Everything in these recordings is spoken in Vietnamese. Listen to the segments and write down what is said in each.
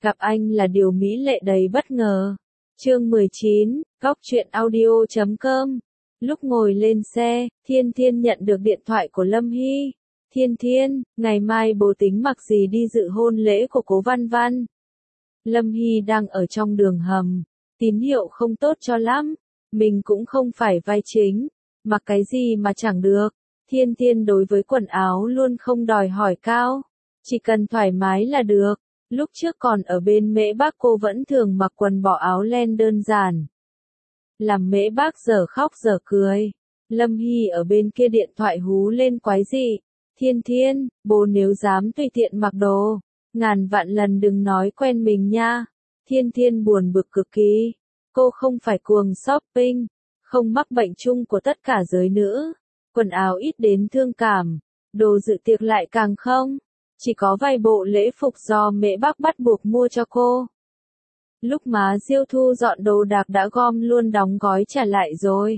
Gặp anh là điều mỹ lệ đầy bất ngờ. Chương 19, Góc truyện audio.com. Lúc ngồi lên xe, Thiên Thiên nhận được điện thoại của Lâm Hy. Thiên Thiên, ngày mai bố tính mặc gì đi dự hôn lễ của Cố Văn Văn. Lâm Hy đang ở trong đường hầm, tín hiệu không tốt cho lắm. Mình cũng không phải vai chính, mặc cái gì mà chẳng được. Thiên Thiên đối với quần áo luôn không đòi hỏi cao, chỉ cần thoải mái là được. Lúc trước còn ở bên Mễ Bác cô vẫn thường mặc quần bỏ áo len đơn giản. Làm Mễ Bác giờ khóc giờ cười. Lâm Hy ở bên kia điện thoại hú lên quái dị. Thiên Thiên, bố nếu dám tùy tiện mặc đồ, ngàn vạn lần đừng nói quen mình nha. Thiên Thiên buồn bực cực kỳ. Cô không phải cuồng shopping, không mắc bệnh chung của tất cả giới nữ. Quần áo ít đến thương cảm, đồ dự tiệc lại càng không. Chỉ có vài bộ lễ phục do Mễ Bác bắt buộc mua cho cô. Lúc má Diêu thu dọn đồ đạc đã gom luôn đóng gói trả lại rồi.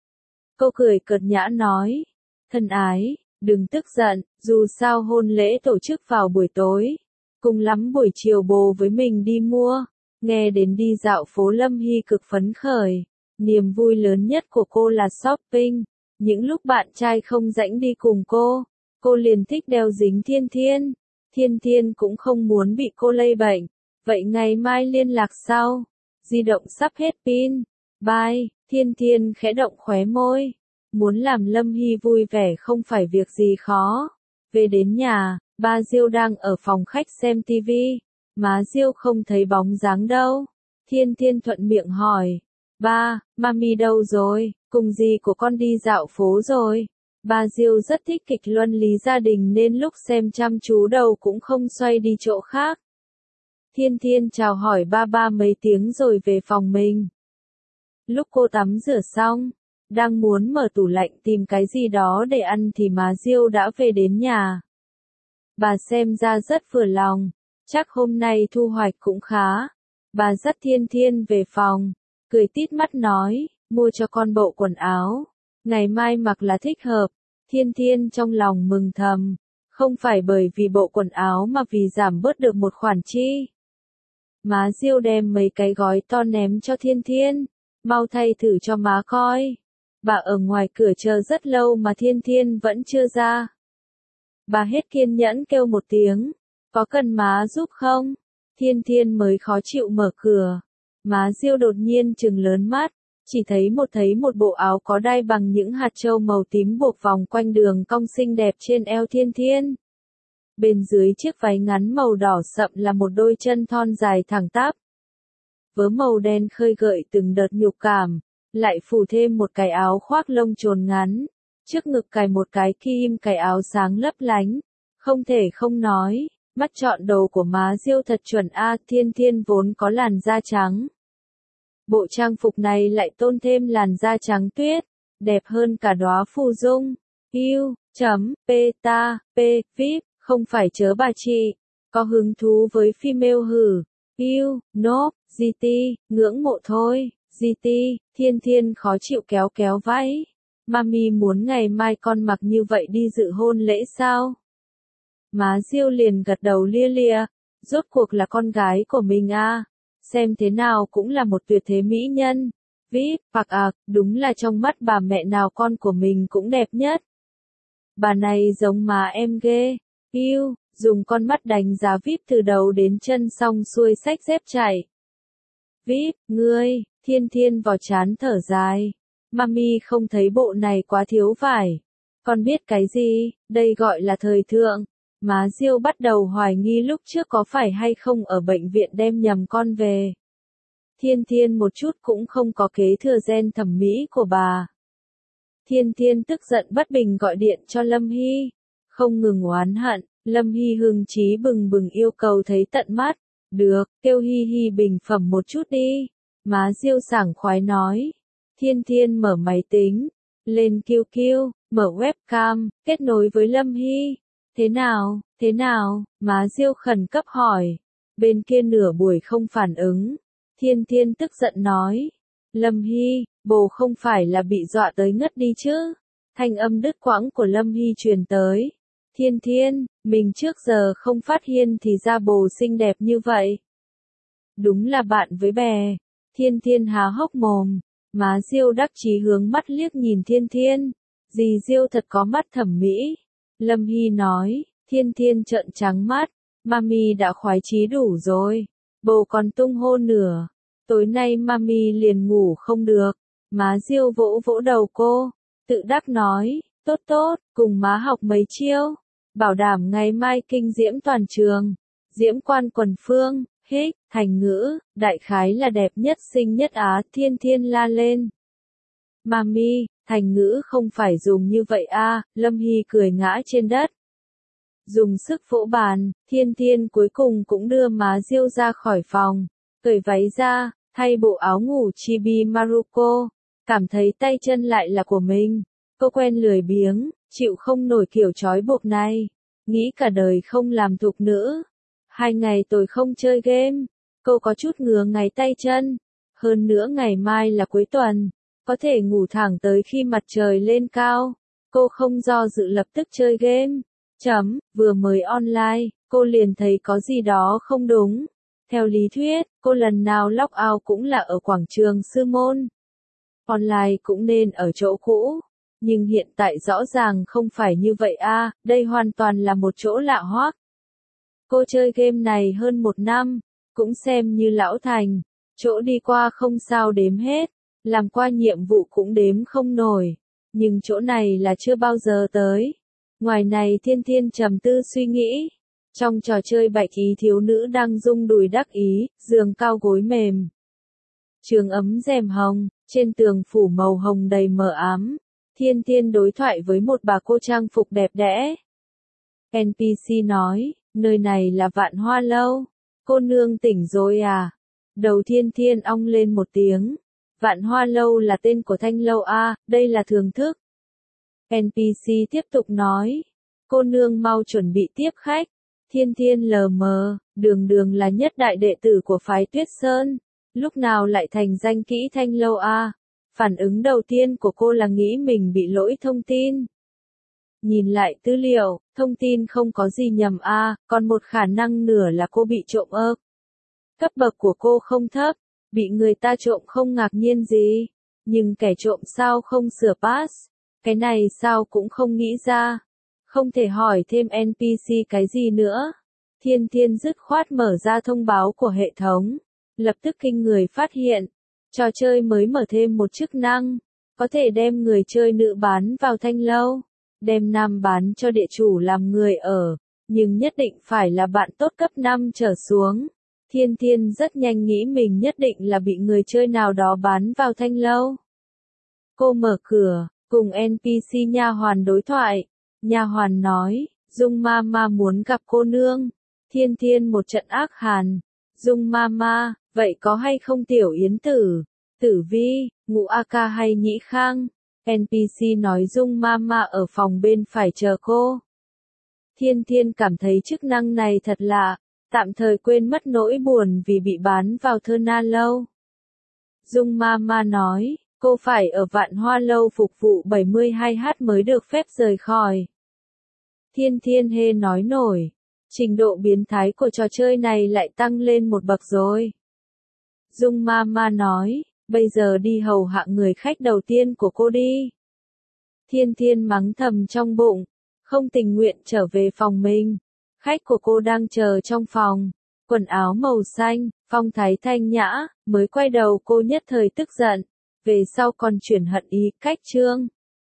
Cô cười cợt nhã nói, thân ái, đừng tức giận, dù sao hôn lễ tổ chức vào buổi tối. Cùng lắm buổi chiều bố với mình đi mua. Nghe đến đi dạo phố Lâm Hy cực phấn khởi. Niềm vui lớn nhất của cô là shopping. Những lúc bạn trai không rảnh đi cùng cô liền thích đeo dính Thiên Thiên. Thiên Thiên cũng không muốn bị cô lây bệnh. Vậy ngày mai liên lạc sau. Di động sắp hết pin. Bye. Thiên Thiên khẽ động khóe môi. Muốn làm Lâm Hy vui vẻ không phải việc gì khó. Về đến nhà, ba Diêu đang ở phòng khách xem tivi. Má Diêu không thấy bóng dáng đâu. Thiên Thiên thuận miệng hỏi. Ba, mami đâu rồi? Cùng dì của con đi dạo phố rồi. Ba Diêu rất thích kịch luân lý gia đình nên lúc xem chăm chú đầu cũng không xoay đi chỗ khác. Thiên Thiên chào hỏi ba mấy tiếng rồi về phòng mình. Lúc cô tắm rửa xong, đang muốn mở tủ lạnh tìm cái gì đó để ăn thì má Diêu đã về đến nhà. Bà xem ra rất vừa lòng, chắc hôm nay thu hoạch cũng khá. Bà dắt Thiên Thiên về phòng, cười tít mắt nói, mua cho con bộ quần áo. Ngày mai mặc là thích hợp. Thiên Thiên trong lòng mừng thầm. Không phải bởi vì bộ quần áo mà vì giảm bớt được một khoản chi. Má Diêu đem mấy cái gói to ném cho Thiên Thiên. Mau thay thử cho má coi. Bà ở ngoài cửa chờ rất lâu mà Thiên Thiên vẫn chưa ra. Bà hết kiên nhẫn kêu một tiếng. Có cần má giúp không? Thiên Thiên mới khó chịu mở cửa. Má Diêu đột nhiên trừng lớn mắt. Chỉ thấy một bộ áo có đai bằng những hạt châu màu tím buộc vòng quanh đường cong xinh đẹp trên eo Thiên Thiên. Bên dưới chiếc váy ngắn màu đỏ sậm là một đôi chân thon dài thẳng tắp. Vớ màu đen khơi gợi từng đợt nhục cảm, lại phủ thêm một cái áo khoác lông trồn ngắn. Trước ngực cài một cái kim cài áo sáng lấp lánh. Không thể không nói, mắt chọn đầu của má Diêu thật chuẩn a. Thiên Thiên vốn có làn da trắng. Bộ trang phục này lại tôn thêm làn da trắng tuyết, đẹp hơn cả đóa phù dung. VIP, không phải chớ bà chị, có hứng thú với female hử. Nope, GT, ngưỡng mộ thôi, GT. Thiên Thiên khó chịu kéo váy. Mami muốn ngày mai con mặc như vậy đi dự hôn lễ sao? Má Diêu liền gật đầu lia lịa, rốt cuộc là con gái của mình à. Xem thế nào cũng là một tuyệt thế mỹ nhân. VIP, đúng là trong mắt bà mẹ nào con của mình cũng đẹp nhất. Bà này giống má em ghê. Dùng con mắt đánh giá VIP từ đầu đến chân xong xuôi xách dép chạy. VIP, ngươi, Thiên Thiên vào trán thở dài. Mami không thấy bộ này quá thiếu vải. Con biết cái gì, đây gọi là thời thượng. Má Diêu bắt đầu hoài nghi lúc trước có phải hay không ở bệnh viện đem nhầm con về. Thiên Thiên một chút cũng không có kế thừa gen thẩm mỹ của bà. Thiên Thiên tức giận bất bình gọi điện cho Lâm Hy. Không ngừng oán hận, Lâm Hy hưng chí bừng bừng yêu cầu thấy tận mắt. Được, kêu Hy Hy bình phẩm một chút đi. Má Diêu sảng khoái nói. Thiên Thiên mở máy tính, lên QQ, mở webcam, kết nối với Lâm Hy. Thế nào, má Diêu khẩn cấp hỏi. Bên kia nửa buổi không phản ứng. Thiên Thiên tức giận nói. Lâm Hy, bồ không phải là bị dọa tới ngất đi chứ? Thanh âm đứt quãng của Lâm Hy truyền tới. Thiên Thiên, mình trước giờ không phát hiện thì ra bồ xinh đẹp như vậy. Đúng là bạn với bè. Thiên Thiên há hốc mồm. Má Diêu đắc chí hướng mắt liếc nhìn Thiên Thiên. Dì Diêu thật có mắt thẩm mỹ. Lâm Hy nói. Thiên Thiên trợn trắng mắt. Mami đã khoái chí đủ rồi. Bồ còn tung hô nửa. Tối nay mami liền ngủ không được. Má Diêu vỗ vỗ đầu cô. Tự đắc nói. Tốt tốt, cùng má học mấy chiêu. Bảo đảm ngày mai kinh diễm toàn trường. Diễm quan quần phương. Hích, thành ngữ, đại khái là đẹp nhất xinh nhất Á. Thiên Thiên la lên. Mami, thành ngữ không phải dùng như vậy a. Lâm Hy cười ngã trên đất. Dùng sức vỗ bàn, Thiên Thiên cuối cùng cũng đưa má Diêu ra khỏi phòng. Cởi váy ra, thay bộ áo ngủ chibi Maruko. Cảm thấy tay chân lại là của mình. Cô quen lười biếng, chịu không nổi kiểu trói buộc này. Nghĩ cả đời không làm thục nữ. 2 ngày tôi không chơi game. Cô có chút ngứa ngáy tay chân. Hơn nữa ngày mai là cuối tuần. Có thể ngủ thẳng tới khi mặt trời lên cao. Cô không do dự lập tức chơi game. Vừa mới online, cô liền thấy có gì đó không đúng. Theo lý thuyết, cô lần nào log out cũng là ở quảng trường Sư Môn. Online cũng nên ở chỗ cũ. Nhưng hiện tại rõ ràng không phải như vậy a, đây hoàn toàn là một chỗ lạ hoắc. Cô chơi game này hơn 1 năm, cũng xem như lão thành, chỗ đi qua không sao đếm hết, làm qua nhiệm vụ cũng đếm không nổi, nhưng chỗ này là chưa bao giờ tới. Ngoài này Thiên Thiên trầm tư suy nghĩ, trong trò chơi bạch ý thiếu nữ đang rung đùi đắc ý, giường cao gối mềm. Trường ấm rèm hồng, trên tường phủ màu hồng đầy mờ ám. Thiên Thiên đối thoại với một bà cô trang phục đẹp đẽ. NPC nói, nơi này là Vạn Hoa Lâu. Cô nương tỉnh rồi à? Đầu Thiên Thiên ong lên một tiếng. Vạn Hoa Lâu là tên của thanh lâu a, đây là thưởng thức. NPC tiếp tục nói. Cô nương mau chuẩn bị tiếp khách. Thiên Thiên lờ mờ, đường là nhất đại đệ tử của phái Tuyết Sơn. Lúc nào lại thành danh kỹ thanh lâu a? Phản ứng đầu tiên của cô là nghĩ mình bị lỗi thông tin. Nhìn lại tư liệu, thông tin không có gì nhầm a, còn một khả năng nửa là cô bị trộm ơ. Cấp bậc của cô không thấp, bị người ta trộm không ngạc nhiên gì, nhưng kẻ trộm sao không sửa pass, cái này sao cũng không nghĩ ra. Không thể hỏi thêm NPC cái gì nữa. Thiên Thiên dứt khoát mở ra thông báo của hệ thống, lập tức kinh người phát hiện. Trò chơi mới mở thêm một chức năng, có thể đem người chơi nữ bán vào thanh lâu, đem nam bán cho địa chủ làm người ở, nhưng nhất định phải là bạn tốt cấp 5 trở xuống. Thiên Thiên rất nhanh nghĩ mình nhất định là bị người chơi nào đó bán vào thanh lâu. Cô mở cửa, cùng NPC nha hoàn đối thoại. Nha hoàn nói, Dung Mama muốn gặp cô nương. Thiên Thiên một trận ác hàn. Dung Mama, vậy có hay không Tiểu Yến Tử, Tử Vi, Ngũ A Ca hay Nhĩ Khang? NPC nói Dung Mama ở phòng bên phải chờ cô. Thiên Thiên cảm thấy chức năng này thật lạ, tạm thời quên mất nỗi buồn vì bị bán vào Thơ Na Lâu. Dung Mama nói, cô phải ở Vạn Hoa Lâu phục vụ 72h mới được phép rời khỏi. Thiên Thiên hê nói nổi, trình độ biến thái của trò chơi này lại tăng lên một bậc rồi. Dung Mama nói, bây giờ đi hầu hạ người khách đầu tiên của cô đi. Thiên Thiên mắng thầm trong bụng, không tình nguyện trở về phòng mình. Khách của cô đang chờ trong phòng, quần áo màu xanh, phong thái thanh nhã, mới quay đầu cô nhất thời tức giận, về sau còn chuyển hận ý, cách chương.